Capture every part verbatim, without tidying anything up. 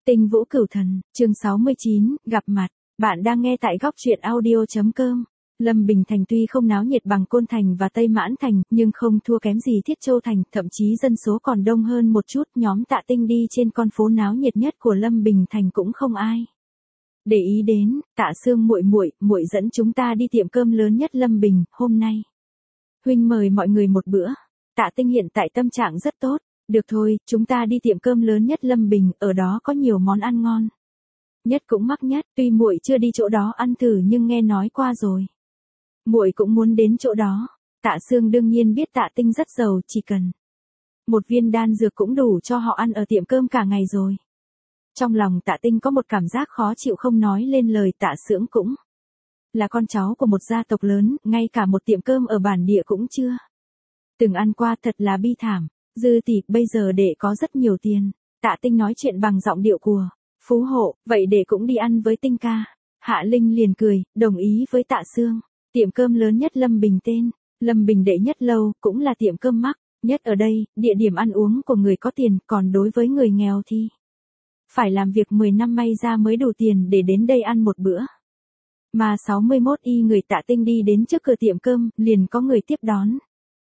Tinh Vũ Cửu Thần, chương sáu mươi chín, gặp mặt. Bạn đang nghe tại góc truyện audio chấm com. Lâm Bình Thành tuy không náo nhiệt bằng Côn Thành và Tây Mãn Thành, nhưng không thua kém gì Thiết Châu Thành, thậm chí dân số còn đông hơn một chút. Nhóm Tạ Tinh đi trên con phố náo nhiệt nhất của Lâm Bình Thành cũng không ai để ý đến. Tạ Sương muội muội, muội dẫn chúng ta đi tiệm cơm lớn nhất Lâm Bình, hôm nay huynh mời mọi người một bữa. Tạ Tinh hiện tại tâm trạng rất tốt. Được thôi, chúng ta đi tiệm cơm lớn nhất Lâm Bình, ở đó có nhiều món ăn ngon nhất cũng mắc nhất, tuy muội chưa đi chỗ đó ăn thử nhưng nghe nói qua rồi. Muội cũng muốn đến chỗ đó. Tạ Sương đương nhiên biết Tạ Tinh rất giàu, chỉ cần một viên đan dược cũng đủ cho họ ăn ở tiệm cơm cả ngày rồi. Trong lòng Tạ Tinh có một cảm giác khó chịu không nói lên lời. Tạ Sương cũng là con cháu của một gia tộc lớn, ngay cả một tiệm cơm ở bản địa cũng chưa từng ăn qua, thật là bi thảm. Dư tỷ, bây giờ đệ có rất nhiều tiền. Tạ Tinh nói chuyện bằng giọng điệu của phú hộ, vậy đệ cũng đi ăn với Tinh ca. Hạ Linh liền cười, đồng ý với Tạ Sương. Tiệm cơm lớn nhất Lâm Bình tên Lâm Bình đệ nhất lâu, cũng là tiệm cơm mắc nhất ở đây, địa điểm ăn uống của người có tiền, còn đối với người nghèo thì phải làm việc mười năm may ra mới đủ tiền để đến đây ăn một bữa. Mà sáu mươi mốt y người Tạ Tinh đi đến trước cửa tiệm cơm, liền có người tiếp đón.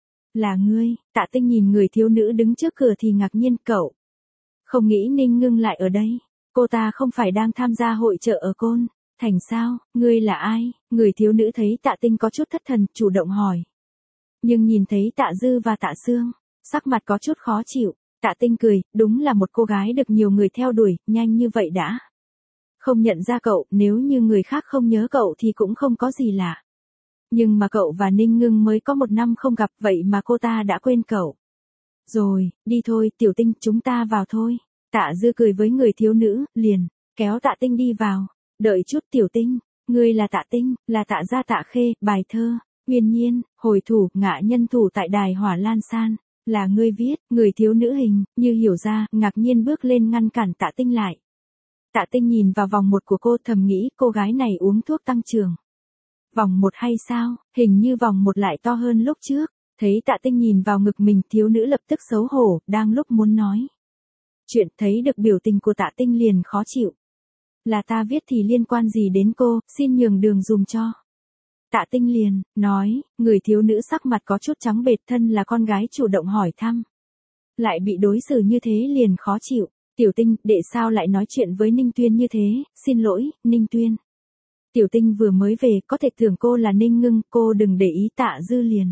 Là ngươi? Tạ Tinh nhìn người thiếu nữ đứng trước cửa thì ngạc nhiên, cậu không nghĩ Ninh Ngưng lại ở đây. Cô ta không phải đang tham gia hội chợ ở Côn Thành sao? Ngươi là ai? Người thiếu nữ thấy Tạ Tinh có chút thất thần, chủ động hỏi. Nhưng nhìn thấy Tạ Dư và Tạ Sương, sắc mặt có chút khó chịu. Tạ Tinh cười, đúng là một cô gái được nhiều người theo đuổi, nhanh như vậy đã không nhận ra cậu, nếu như người khác không nhớ cậu thì cũng không có gì lạ. Nhưng mà cậu và Ninh Ngưng mới có một năm không gặp, vậy mà cô ta đã quên cậu. Rồi, đi thôi, Tiểu Tinh, chúng ta vào thôi. Tạ Dư cười với người thiếu nữ, liền kéo Tạ Tinh đi vào. Đợi chút Tiểu Tinh, ngươi là Tạ Tinh, là Tạ gia Tạ Khê, bài thơ, Uyên Nhiên, hồi thủ, ngạ nhân thủ tại đài Hỏa Lan San. Là ngươi viết. Người thiếu nữ hình như hiểu ra, ngạc nhiên bước lên ngăn cản Tạ Tinh lại. Tạ Tinh nhìn vào vòng một của cô, thầm nghĩ cô gái này uống thuốc tăng trưởng. Vòng một hay sao? Hình như vòng một lại to hơn lúc trước. Thấy Tạ Tinh nhìn vào ngực mình, thiếu nữ lập tức xấu hổ, đang lúc muốn nói chuyện, thấy được biểu tình của Tạ Tinh liền khó chịu. Là ta viết thì liên quan gì đến cô, xin nhường đường dùm cho. Tạ Tinh liền nói. Người thiếu nữ sắc mặt có chút trắng bệch, thân là con gái chủ động hỏi thăm, lại bị đối xử như thế liền khó chịu. Tiểu Tinh, đệ sao lại nói chuyện với Ninh Tuyên như thế? Xin lỗi, Ninh Tuyên. Tiểu Tinh vừa mới về, có thể tưởng cô là Ninh Ngưng, cô đừng để ý. Tạ Dư liền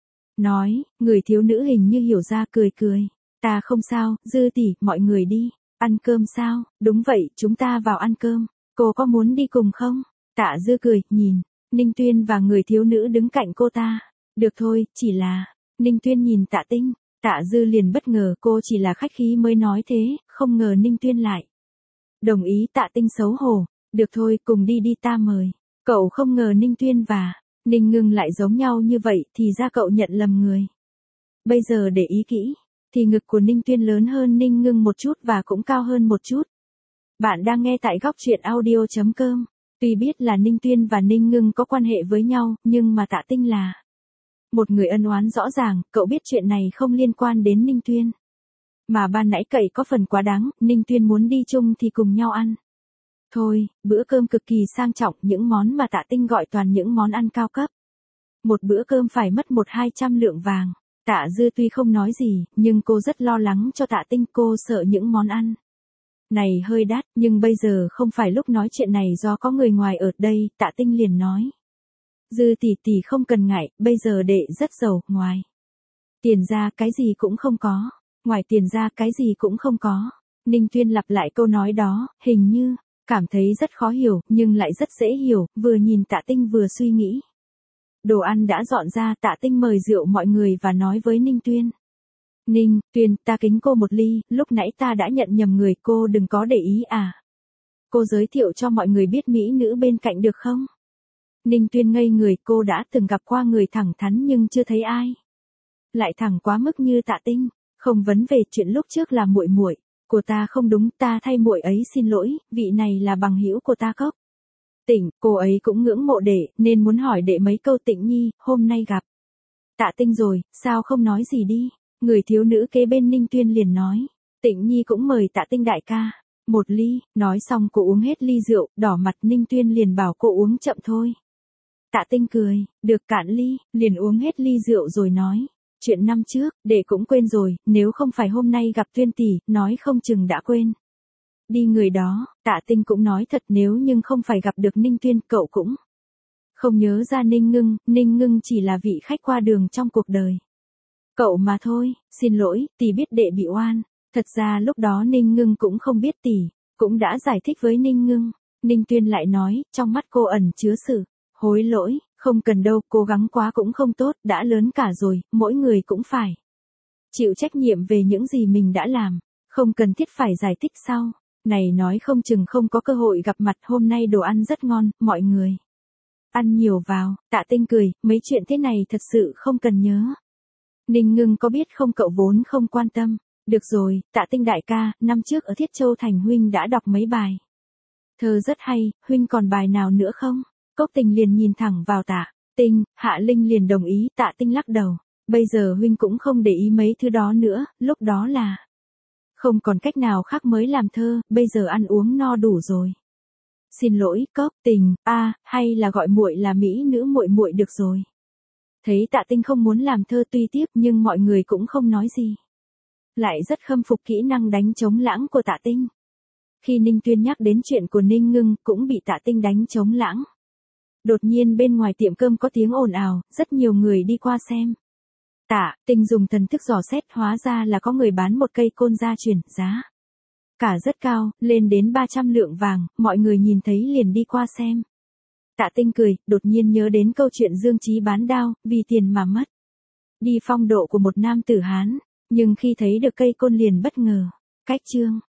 nói. Người thiếu nữ hình như hiểu ra, cười cười. Ta không sao, Dư tỷ, mọi người đi. Ăn cơm sao? Đúng vậy, chúng ta vào ăn cơm. Cô có muốn đi cùng không? Tạ Dư cười, nhìn Ninh Tuyên và người thiếu nữ đứng cạnh cô ta. Được thôi, chỉ là... Ninh Tuyên nhìn Tạ Tinh. Tạ Dư liền bất ngờ, cô chỉ là khách khí mới nói thế, không ngờ Ninh Tuyên lại đồng ý. Tạ Tinh xấu hổ. Được thôi, cùng đi đi, ta mời. Cậu không ngờ Ninh Tuyên và Ninh Ngưng lại giống nhau như vậy, thì ra cậu nhận lầm người. Bây giờ để ý kỹ, thì ngực của Ninh Tuyên lớn hơn Ninh Ngưng một chút và cũng cao hơn một chút. Bạn đang nghe tại góc truyện audio chấm com. Tuy biết là Ninh Tuyên và Ninh Ngưng có quan hệ với nhau, nhưng mà Tạ Tinh là một người ân oán rõ ràng, cậu biết chuyện này không liên quan đến Ninh Tuyên. Mà ban nãy cậy có phần quá đáng, Ninh Tuyên muốn đi chung thì cùng nhau ăn. Thôi, bữa cơm cực kỳ sang trọng, những món mà Tạ Tinh gọi toàn những món ăn cao cấp. Một bữa cơm phải mất một hai trăm lượng vàng. Tạ Dư tuy không nói gì, nhưng cô rất lo lắng cho Tạ Tinh, cô sợ những món ăn này hơi đắt, nhưng bây giờ không phải lúc nói chuyện này do có người ngoài ở đây. Tạ Tinh liền nói. Dư tỷ tỷ không cần ngại, bây giờ đệ rất giàu, ngoài tiền ra cái gì cũng không có. Ngoài tiền ra cái gì cũng không có. Ninh Tuyên lặp lại câu nói đó, hình như cảm thấy rất khó hiểu, nhưng lại rất dễ hiểu, vừa nhìn Tạ Tinh vừa suy nghĩ. Đồ ăn đã dọn ra, Tạ Tinh mời rượu mọi người và nói với Ninh Tuyên. Ninh Tuyên, ta kính cô một ly, lúc nãy ta đã nhận nhầm người, cô đừng có để ý à. Cô giới thiệu cho mọi người biết mỹ nữ bên cạnh được không? Ninh Tuyên ngây người, cô đã từng gặp qua người thẳng thắn nhưng chưa thấy ai lại thẳng quá mức như Tạ Tinh. Không vấn về chuyện lúc trước là muội muội của ta không đúng, ta thay muội ấy xin lỗi, vị này là bằng hữu của ta Cốc Tịnh, cô ấy cũng ngưỡng mộ đệ, nên muốn hỏi đệ mấy câu. Tịnh nhi, hôm nay gặp Tạ Tinh rồi, sao không nói gì đi? Người thiếu nữ kế bên Ninh Tuyên liền nói. Tịnh nhi cũng mời Tạ Tinh đại ca. Một ly, nói xong cô uống hết ly rượu, đỏ mặt Ninh Tuyên liền bảo cô uống chậm thôi. Tạ Tinh cười, được cạn ly, liền uống hết ly rượu rồi nói. Chuyện năm trước, đệ cũng quên rồi, nếu không phải hôm nay gặp Tuyên tỷ, nói không chừng đã quên. Đi người đó, Tạ Tinh cũng nói thật nếu nhưng không phải gặp được Ninh Tuyên, cậu cũng không nhớ ra Ninh Ngưng, Ninh Ngưng chỉ là vị khách qua đường trong cuộc đời cậu mà thôi, xin lỗi, tỷ biết đệ bị oan. Thật ra lúc đó Ninh Ngưng cũng không biết tỷ, cũng đã giải thích với Ninh Ngưng. Ninh Tuyên lại nói, trong mắt cô ẩn chứa sự hối lỗi, không cần đâu, cố gắng quá cũng không tốt, đã lớn cả rồi, mỗi người cũng phải chịu trách nhiệm về những gì mình đã làm, không cần thiết phải giải thích sau. Này nói không chừng không có cơ hội gặp mặt, hôm nay đồ ăn rất ngon, mọi người ăn nhiều vào. Tạ Tinh cười, mấy chuyện thế này thật sự không cần nhớ. Ninh Ngưng có biết không, cậu vốn không quan tâm. Được rồi, Tạ Tinh đại ca, năm trước ở Thiết Châu Thành huynh đã đọc mấy bài thơ rất hay, huynh còn bài nào nữa không? Cốc Tình liền nhìn thẳng vào Tạ Tinh, Hạ Linh liền đồng ý. Tạ Tinh lắc đầu, bây giờ huynh cũng không để ý mấy thứ đó nữa, lúc đó là không còn cách nào khác mới làm thơ, bây giờ ăn uống no đủ rồi. Xin lỗi, Cốc Tình, a, à, hay là gọi muội là mỹ nữ muội muội được rồi. Thấy Tạ Tinh không muốn làm thơ tuy tiếc nhưng mọi người cũng không nói gì. Lại rất khâm phục kỹ năng đánh trống lãng của Tạ Tinh. Khi Ninh Tuyên nhắc đến chuyện của Ninh Ngưng cũng bị Tạ Tinh đánh trống lãng. Đột nhiên bên ngoài tiệm cơm có tiếng ồn ào, rất nhiều người đi qua xem. Tạ Tinh dùng thần thức dò xét, hóa ra là có người bán một cây côn gia truyền, giá cả rất cao, lên đến ba trăm lượng vàng, mọi người nhìn thấy liền đi qua xem. Tạ Tinh cười, đột nhiên nhớ đến câu chuyện Dương Chí bán đao, vì tiền mà mất đi phong độ của một nam tử Hán, nhưng khi thấy được cây côn liền bất ngờ. Cách chương